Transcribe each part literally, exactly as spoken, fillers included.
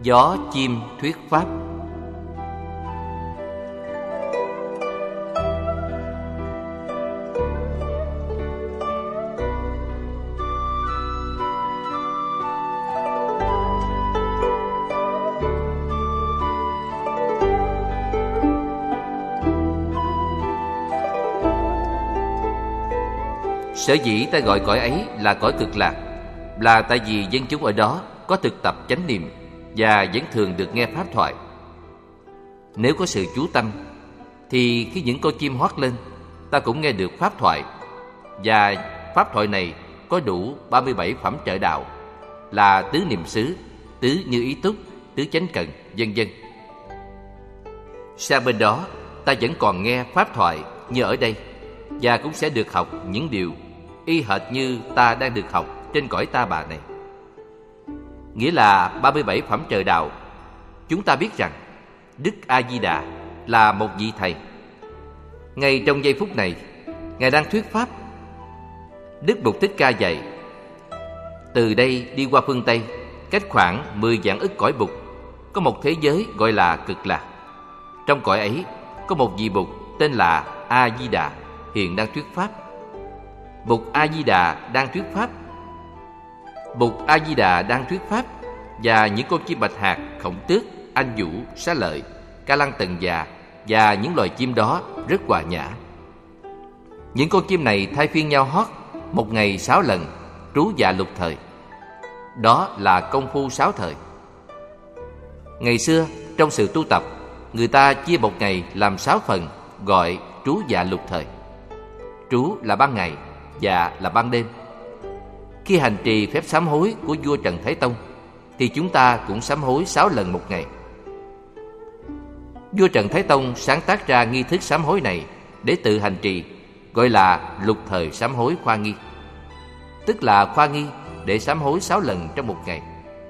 Gió chim thuyết pháp. Sở dĩ ta gọi cõi ấy là cõi cực lạc là tại vì dân chúng ở đó có thực tập chánh niệm và vẫn thường được nghe pháp thoại. Nếu có sự chú tâm thì khi những con chim hót lên, ta cũng nghe được pháp thoại. Và pháp thoại này có đủ ba mươi bảy phẩm trợ đạo là tứ niệm xứ, tứ như ý túc, tứ chánh cần, vân vân. Sang bên đó, ta vẫn còn nghe pháp thoại như ở đây, và cũng sẽ được học những điều y hệt như ta đang được học trên cõi ta bà này. Nghĩa là ba mươi bảy phẩm trợ đạo. Chúng ta biết rằng Đức A-di-đà là một vị thầy. Ngay trong giây phút này, Ngài đang thuyết pháp. Đức Bụt Thích Ca dạy: từ đây đi qua phương Tây, cách khoảng mười vạn ức cõi Bụt, có một thế giới gọi là cực lạc. Trong cõi ấy có một vị Bụt tên là A-di-đà hiện đang thuyết pháp. Bụt A-di-đà đang thuyết pháp. Bụt A-di-đà đang thuyết pháp và những con chim bạch hạc, khổng tước, anh vũ, xá lợi, ca lăng tần già và những loài chim đó rất hòa nhã. Những con chim này thay phiên nhau hót một ngày sáu lần, trú dạ lục thời. Đó là công phu sáu thời. Ngày xưa trong sự tu tập, người ta chia một ngày làm sáu phần, gọi trú dạ lục thời. Trú là ban ngày, dạ là ban đêm. Khi hành trì phép sám hối của vua Trần Thái Tông thì chúng ta cũng sám hối sáu lần một ngày. Vua Trần Thái Tông sáng tác ra nghi thức sám hối này để tự hành trì, gọi là lục thời sám hối khoa nghi, tức là khoa nghi để sám hối sáu lần trong một ngày.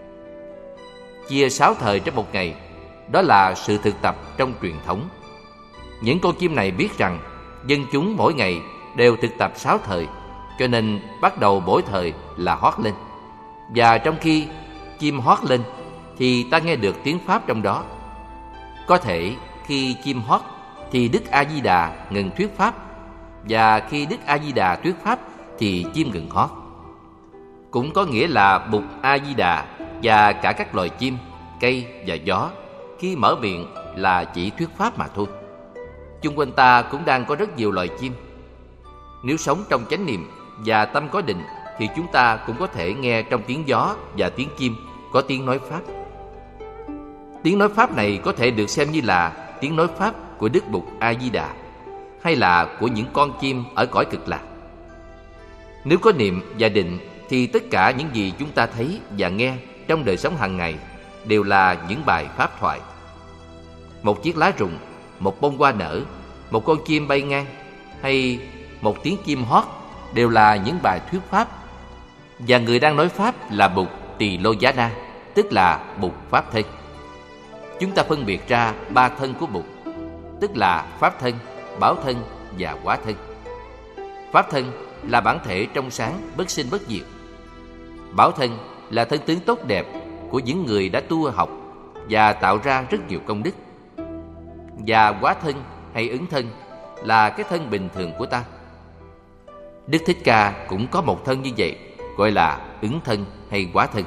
Chia sáu thời trong một ngày, đó là sự thực tập trong truyền thống. Những con chim này biết rằng dân chúng mỗi ngày đều thực tập sáu thời, cho nên bắt đầu mỗi thời là hót lên. Và trong khi chim hót lên thì ta nghe được tiếng pháp trong đó. Có thể khi chim hót thì Đức A-di-đà ngừng thuyết pháp, và khi Đức A-di-đà thuyết pháp thì chim ngừng hót. Cũng có nghĩa là Bụt A-di-đà và cả các loài chim, cây và gió khi mở miệng là chỉ thuyết pháp mà thôi. Chung quanh ta cũng đang có rất nhiều loài chim. Nếu sống trong chánh niệm và tâm có định thì chúng ta cũng có thể nghe trong tiếng gió và tiếng chim có tiếng nói pháp. Tiếng nói pháp này có thể được xem như là tiếng nói pháp của Đức Bụt A-di-đà hay là của những con chim ở cõi cực lạc. Nếu có niệm và định thì tất cả những gì chúng ta thấy và nghe trong đời sống hàng ngày đều là những bài pháp thoại. Một chiếc lá rụng, một bông hoa nở, một con chim bay ngang hay một tiếng chim hót đều là những bài thuyết pháp. Và người đang nói pháp là Bụt Tỳ Lô Giá Na, tức là Bụt Pháp Thân. Chúng ta phân biệt ra ba thân của Bụt, tức là Pháp Thân, Bảo Thân và Hóa Thân. Pháp Thân là bản thể trong sáng, bất sinh bất diệt. Bảo Thân là thân tướng tốt đẹp của những người đã tu học và tạo ra rất nhiều công đức. Và Hóa Thân hay Ứng Thân là cái thân bình thường của ta. Đức Thích Ca cũng có một thân như vậy, gọi là Ứng Thân hay Hóa Thân.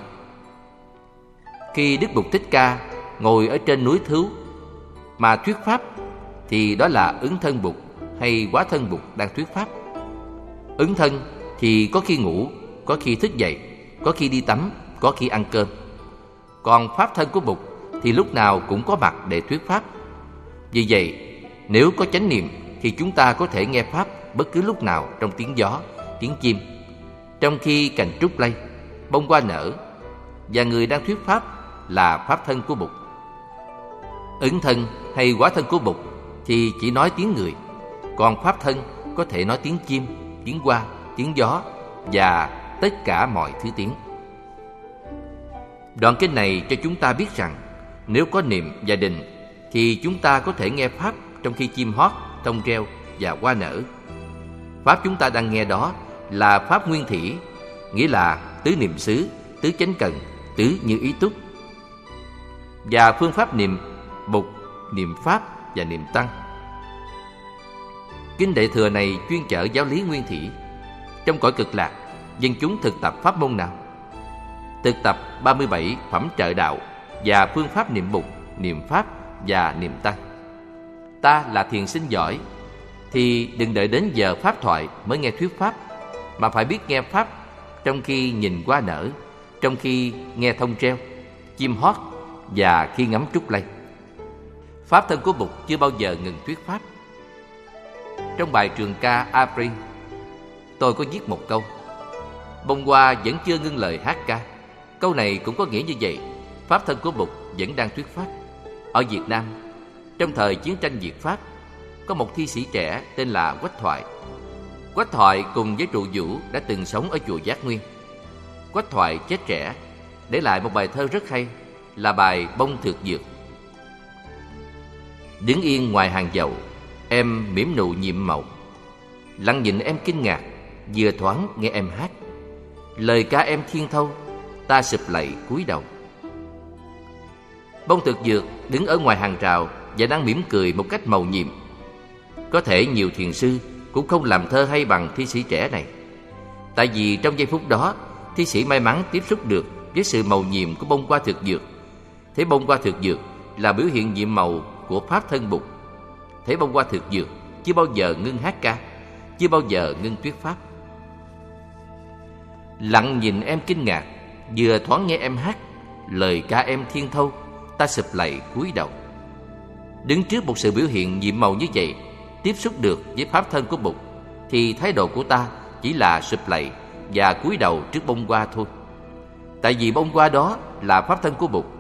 Khi Đức Bụt Thích Ca ngồi ở trên núi Thứu mà thuyết pháp thì đó là Ứng Thân Bụt hay Hóa Thân Bụt đang thuyết pháp. Ứng Thân thì có khi ngủ, có khi thức dậy, có khi đi tắm, có khi ăn cơm. Còn Pháp Thân của Bụt thì lúc nào cũng có mặt để thuyết pháp. Vì vậy, nếu có chánh niệm thì chúng ta có thể nghe pháp bất cứ lúc nào trong tiếng gió, tiếng chim, trong khi cành trúc lay, bông hoa nở, và người đang thuyết pháp là Pháp Thân của Bụt. Ứng Thân hay Hóa Thân của Bụt thì chỉ nói tiếng người, còn Pháp Thân có thể nói tiếng chim, tiếng hoa, tiếng gió và tất cả mọi thứ tiếng. Đoạn kinh này cho chúng ta biết rằng nếu có niệm và định thì chúng ta có thể nghe pháp trong khi chim hót, thông reo và hoa nở. Pháp chúng ta đang nghe đó là pháp nguyên thủy, nghĩa là tứ niệm xứ, tứ chánh cần, tứ như ý túc. và phương pháp niệm Bụt, niệm Pháp và niệm Tăng. Kinh Đại Thừa này chuyên chở giáo lý nguyên thủy. Trong cõi Cực Lạc, dân chúng thực tập pháp môn nào? Thực tập ba mươi bảy phẩm trợ đạo và phương pháp niệm Bụt, niệm Pháp và niệm Tăng. Ta là thiền sinh giỏi thì đừng đợi đến giờ pháp thoại mới nghe thuyết pháp, mà phải biết nghe pháp trong khi nhìn hoa nở, trong khi nghe thông treo, chim hót và khi ngắm trúc lây. Pháp thân của Bụt chưa bao giờ ngừng thuyết pháp. Trong bài trường ca Apri, tôi có viết một câu: bông hoa vẫn chưa ngưng lời hát ca. Câu này cũng có nghĩa như vậy. Pháp thân của Bụt vẫn đang thuyết pháp. Ở Việt Nam, trong thời chiến tranh Việt Pháp, có một thi sĩ trẻ tên là Quách Thoại. Quách Thoại cùng với Trụ Vũ đã từng sống ở chùa Giác Nguyên. Quách Thoại chết trẻ, để lại một bài thơ rất hay, là bài Bông Thược Dược. Đứng yên ngoài hàng dầu, em mỉm nụ nhiệm màu. Lặng nhìn em kinh ngạc, vừa thoáng nghe em hát. Lời ca em thiên thâu, ta sụp lạy cúi đầu. Bông Thực Dược đứng ở ngoài hàng rào và đang mỉm cười một cách mầu nhiệm. Có thể nhiều thiền sư cũng không làm thơ hay bằng thi sĩ trẻ này. Tại vì trong giây phút đó, thi sĩ may mắn tiếp xúc được với sự mầu nhiệm của bông hoa thực dược. Thế bông hoa thực dược là biểu hiện nhiệm màu của pháp thân Bụt. Thế bông hoa thực dược chưa bao giờ ngưng hát ca, chưa bao giờ ngưng thuyết pháp. Lặng nhìn em kinh ngạc, vừa thoáng nghe em hát. Lời ca em thiên thâu, ta sụp lạy cúi đầu. Đứng trước một sự biểu hiện nhiệm màu như vậy, tiếp xúc được với pháp thân của Bụt, thì thái độ của ta chỉ là sụp lạy và cúi đầu trước bông hoa thôi. Tại vì bông hoa đó là pháp thân của Bụt.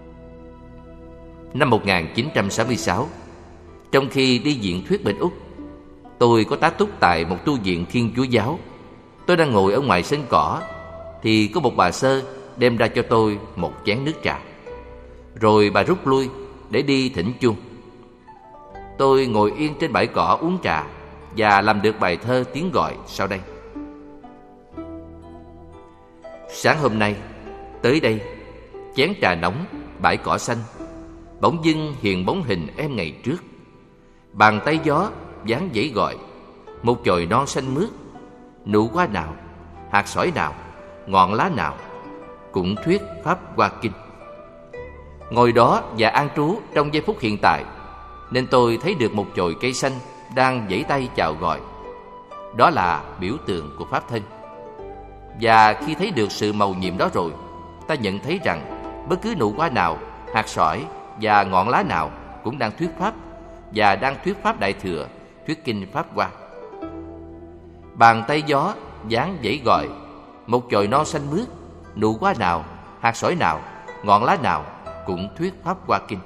Năm một nghìn chín trăm sáu mươi sáu, trong khi đi diễn thuyết bên Úc, tôi có tá túc tại một tu viện Thiên Chúa giáo. Tôi đang ngồi ở ngoài sân cỏ, thì có một bà sơ đem ra cho tôi một chén nước trà. Rồi bà rút lui để đi thỉnh chuông. Tôi ngồi yên trên bãi cỏ uống trà và làm được bài thơ tiếng gọi sau đây. Sáng hôm nay, tới đây, chén trà nóng, bãi cỏ xanh, bỗng dưng hiện bóng hình em ngày trước. Bàn tay gió dáng dãy gọi, một chồi non xanh mướt. Nụ hoa nào, hạt sỏi nào, ngọn lá nào cũng thuyết pháp Hoa Kinh. Ngồi đó và an trú trong giây phút hiện tại, nên tôi thấy được một chồi cây xanh đang vẫy tay chào gọi. Đó là biểu tượng của pháp thân. Và khi thấy được sự mầu nhiệm đó rồi, ta nhận thấy rằng bất cứ nụ hoa nào, hạt sỏi và ngọn lá nào cũng đang thuyết pháp, và đang thuyết pháp Đại Thừa, thuyết kinh Pháp Hoa. Bàn tay gió dáng vẫy gọi, một chồi non xanh mướt. Nụ hoa nào, hạt sỏi nào, ngọn lá nào cũng thuyết pháp Hoa Kinh.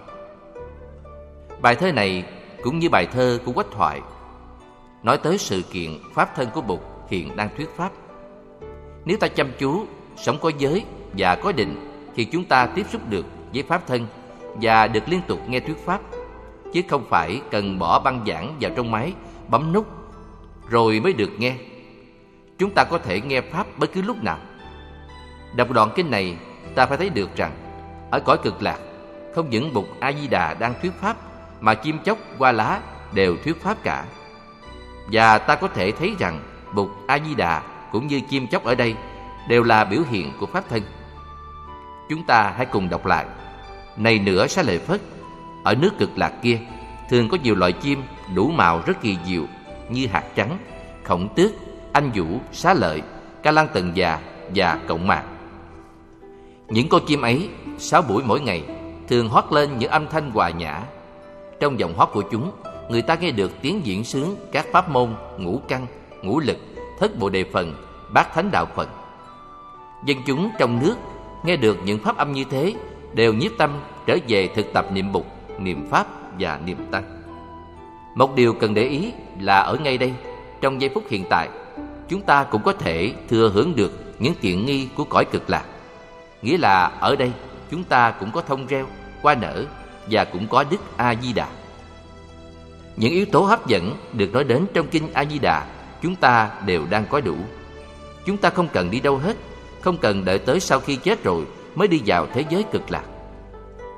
Bài thơ này cũng như bài thơ của Quách Thoại nói tới sự kiện pháp thân của Bụt hiện đang thuyết pháp. Nếu ta chăm chú, sống có giới và có định, thì chúng ta tiếp xúc được với pháp thân và được liên tục nghe thuyết pháp, chứ không phải cần bỏ băng giảng vào trong máy, bấm nút rồi mới được nghe. Chúng ta có thể nghe pháp bất cứ lúc nào. Đọc đoạn kinh này, ta phải thấy được rằng ở cõi Cực Lạc, không những Bụt A Di Đà đang thuyết pháp, mà chim chóc, hoa lá đều thuyết pháp cả. Và ta có thể thấy rằng Bụt A Di Đà cũng như chim chóc ở đây đều là biểu hiện của pháp thân. Chúng ta hãy cùng đọc lại. Này nữa Xá Lợi Phất, ở nước Cực Lạc kia thường có nhiều loại chim đủ màu rất kỳ diệu, như hạt trắng, khổng tước, anh vũ, xá lợi, ca lan tần già và cộng mạc. Những con chim ấy, sáu buổi mỗi ngày, thường hót lên những âm thanh hòa nhã. Trong giọng hót của chúng, người ta nghe được tiếng diễn sướng các pháp môn ngũ căn, ngũ lực, thất bồ đề phần, bát thánh đạo phần. Dân chúng trong nước nghe được những pháp âm như thế đều nhiếp tâm trở về thực tập niệm Bụt, niệm Pháp và niệm Tăng. Một điều cần để ý là ở ngay đây, trong giây phút hiện tại, chúng ta cũng có thể thừa hưởng được những tiện nghi của cõi Cực Lạc. Nghĩa là ở đây chúng ta cũng có thông reo, hoa nở và cũng có Đức A Di Đà. Những yếu tố hấp dẫn được nói đến trong kinh A Di Đà chúng ta đều đang có đủ. Chúng ta không cần đi đâu hết, không cần đợi tới sau khi chết rồi mới đi vào thế giới Cực Lạc.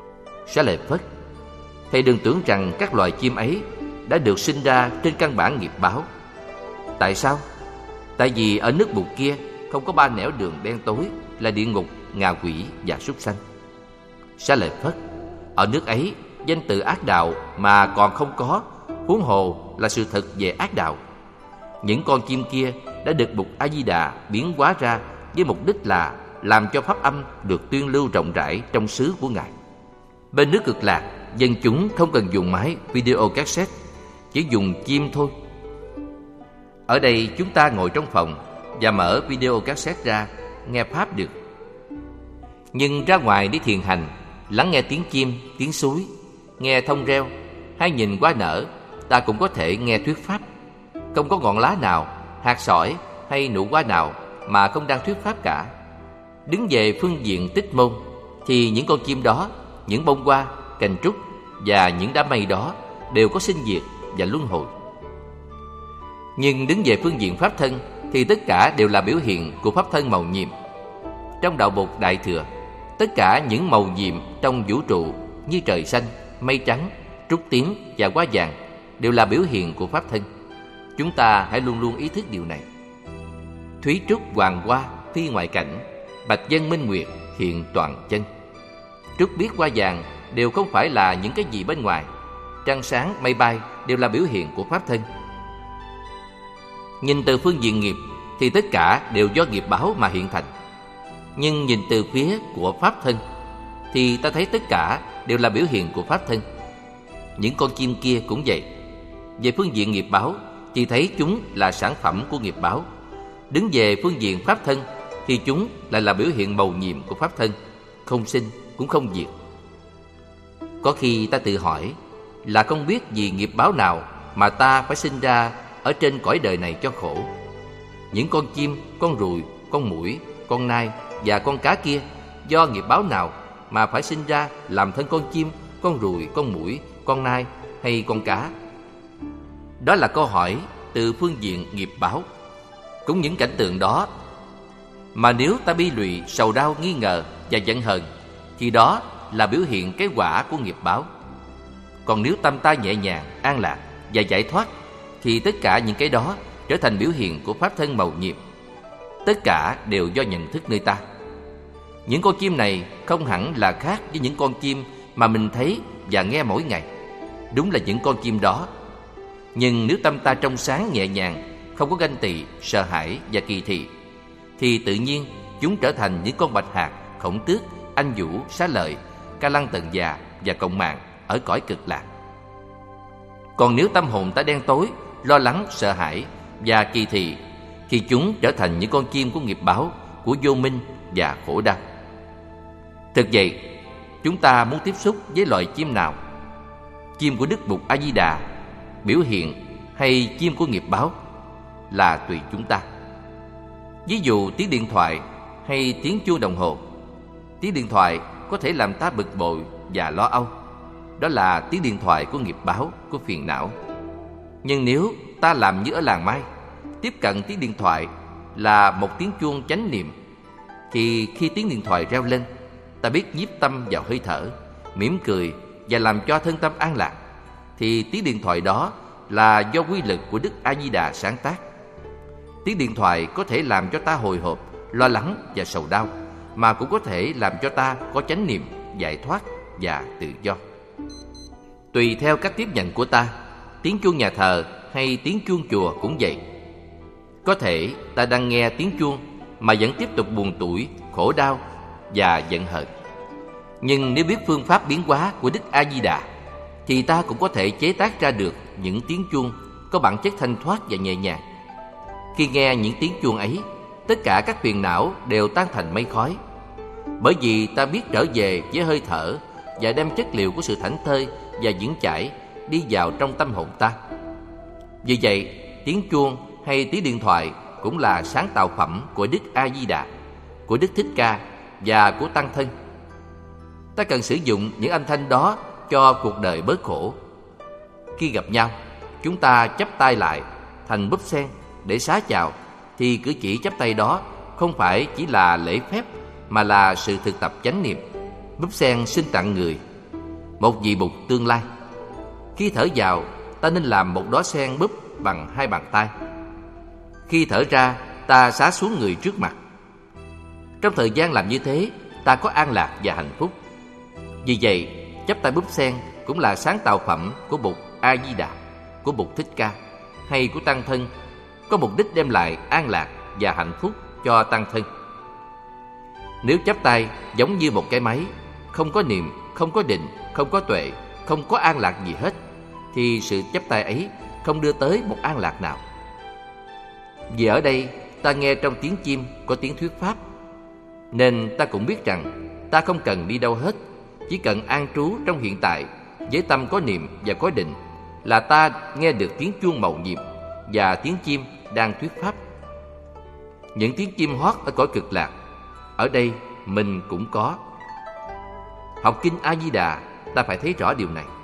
Xá lợi Phất, thầy đừng tưởng rằng các loài chim ấy đã được sinh ra trên căn bản nghiệp báo. Tại sao? Tại vì ở nước bụt kia không có ba nẻo đường đen tối là địa ngục, ngạ quỷ và súc sanh. Xá lợi Phất, ở nước ấy danh từ ác đạo mà còn không có, huống hồ là sự thật về ác đạo. Những con chim kia đã được Bụt A Di Đà biến hóa ra với mục đích là làm cho pháp âm được tuyên lưu rộng rãi trong xứ của Ngài. Bên nước Cực Lạc, dân chúng không cần dùng máy video cassette, chỉ dùng chim thôi. Ở đây chúng ta ngồi trong phòng và mở video cassette ra, nghe pháp được. Nhưng ra ngoài đi thiền hành, lắng nghe tiếng chim, tiếng suối, nghe thông reo hay nhìn hoa nở, ta cũng có thể nghe thuyết pháp. Không có ngọn lá nào, hạt sỏi hay nụ hoa nào mà không đang thuyết pháp cả. Đứng về phương diện tích môn thì những con chim đó, những bông hoa, cành trúc và những đám mây đó đều có sinh diệt và luân hồi. Nhưng đứng về phương diện pháp thân thì tất cả đều là biểu hiện của pháp thân màu nhiệm. Trong đạo Bụt Đại Thừa, tất cả những màu nhiệm trong vũ trụ như trời xanh, mây trắng, trúc tím và hoa vàng đều là biểu hiện của pháp thân. Chúng ta hãy luôn luôn ý thức điều này. Thúy trúc hoàng hoa phi ngoại cảnh, bạch dân minh nguyệt hiện toàn chân. Trúc biếc hoa vàng đều không phải là những cái gì bên ngoài. Trăng sáng mây bay đều là biểu hiện của pháp thân. Nhìn từ phương diện nghiệp thì tất cả đều do nghiệp báo mà hiện thành. Nhưng nhìn từ phía của pháp thân thì ta thấy tất cả đều là biểu hiện của pháp thân. Những con chim kia cũng vậy. Về phương diện nghiệp báo thì thấy chúng là sản phẩm của nghiệp báo. Đứng về phương diện pháp thân thì chúng lại là biểu hiện màu nhiệm của pháp thân, không sinh cũng không diệt. Có khi ta tự hỏi là không biết vì nghiệp báo nào mà ta phải sinh ra ở trên cõi đời này cho khổ. Những con chim, con ruồi, con muỗi, con nai và con cá kia do nghiệp báo nào mà phải sinh ra làm thân con chim, con ruồi, con muỗi, con nai hay con cá? Đó là câu hỏi từ phương diện nghiệp báo. Cũng những cảnh tượng đó mà nếu ta bi lụy, sầu đau, nghi ngờ và giận hờn thì đó là biểu hiện cái quả của nghiệp báo. Còn nếu tâm ta nhẹ nhàng, an lạc và giải thoát thì tất cả những cái đó trở thành biểu hiện của pháp thân màu nhiệm. Tất cả đều do nhận thức nơi ta. Những con chim này không hẳn là khác với những con chim mà mình thấy và nghe mỗi ngày. Đúng là những con chim đó. Nhưng nếu tâm ta trong sáng nhẹ nhàng, không có ganh tị, sợ hãi và kỳ thị, thì tự nhiên chúng trở thành những con bạch hạt, khổng tước, anh vũ, xá lợi, ca lăng tần già và cộng mạng ở cõi Cực Lạc. Còn nếu tâm hồn ta đen tối, lo lắng, sợ hãi và kỳ thị, thì chúng trở thành những con chim của nghiệp báo, của vô minh và khổ đau. Thực vậy, chúng ta muốn tiếp xúc với loài chim nào? Chim của Đức Bụt A Di Đà, biểu hiện, hay chim của nghiệp báo? Là tùy chúng ta. Ví dụ tiếng điện thoại hay tiếng chuông đồng hồ. Tiếng điện thoại có thể làm ta bực bội và lo âu. Đó là tiếng điện thoại của nghiệp báo, của phiền não. Nhưng nếu ta làm như ở làng Mai, tiếp cận tiếng điện thoại là một tiếng chuông chánh niệm, thì khi tiếng điện thoại reo lên, ta biết nhiếp tâm vào hơi thở, mỉm cười và làm cho thân tâm an lạc, thì tiếng điện thoại đó là do quy lực của Đức A Di Đà sáng tác. Tiếng điện thoại có thể làm cho ta hồi hộp, lo lắng và sầu đau, mà cũng có thể làm cho ta có chánh niệm, giải thoát và tự do. Tùy theo cách tiếp nhận của ta, tiếng chuông nhà thờ hay tiếng chuông chùa cũng vậy. Có thể ta đang nghe tiếng chuông mà vẫn tiếp tục buồn tủi, khổ đau và giận hờn. Nhưng nếu biết phương pháp biến hóa của Đức A Di Đà, thì ta cũng có thể chế tác ra được những tiếng chuông có bản chất thanh thoát và nhẹ nhàng. Khi nghe những tiếng chuông ấy, tất cả các phiền não đều tan thành mây khói, bởi vì ta biết trở về với hơi thở và đem chất liệu của sự thảnh thơi và vững chãi đi vào trong tâm hồn ta. Vì vậy, tiếng chuông hay tiếng điện thoại cũng là sáng tạo phẩm của Đức A Di Đà, của Đức Thích Ca và của Tăng Thân. Ta cần sử dụng những âm thanh đó cho cuộc đời bớt khổ. Khi gặp nhau, chúng ta chắp tay lại thành búp sen để xá chào, thì cử chỉ chắp tay đó không phải chỉ là lễ phép mà là sự thực tập chánh niệm. Búp sen xin tặng người, một vị Bụt tương lai. Khi thở vào, ta nên làm một đóa sen búp bằng hai bàn tay. Khi thở ra, ta xá xuống người trước mặt. Trong thời gian làm như thế, ta có an lạc và hạnh phúc. Vì vậy, chắp tay búp sen cũng là sáng tạo phẩm của Bụt A Di Đà, của Bụt Thích Ca hay của tăng thân, có mục đích đem lại an lạc và hạnh phúc cho tăng thân. Nếu chắp tay giống như một cái máy, không có niệm, không có định, không có tuệ, không có an lạc gì hết, thì sự chắp tay ấy không đưa tới một an lạc nào. Vì ở đây ta nghe trong tiếng chim có tiếng thuyết pháp, nên ta cũng biết rằng ta không cần đi đâu hết, chỉ cần an trú trong hiện tại với tâm có niệm và có định là ta nghe được tiếng chuông mầu nhiệm và tiếng chim đang thuyết pháp. Những tiếng chim hót ở cõi Cực Lạc, ở đây mình cũng có. Học kinh A Di Đà, ta phải thấy rõ điều này.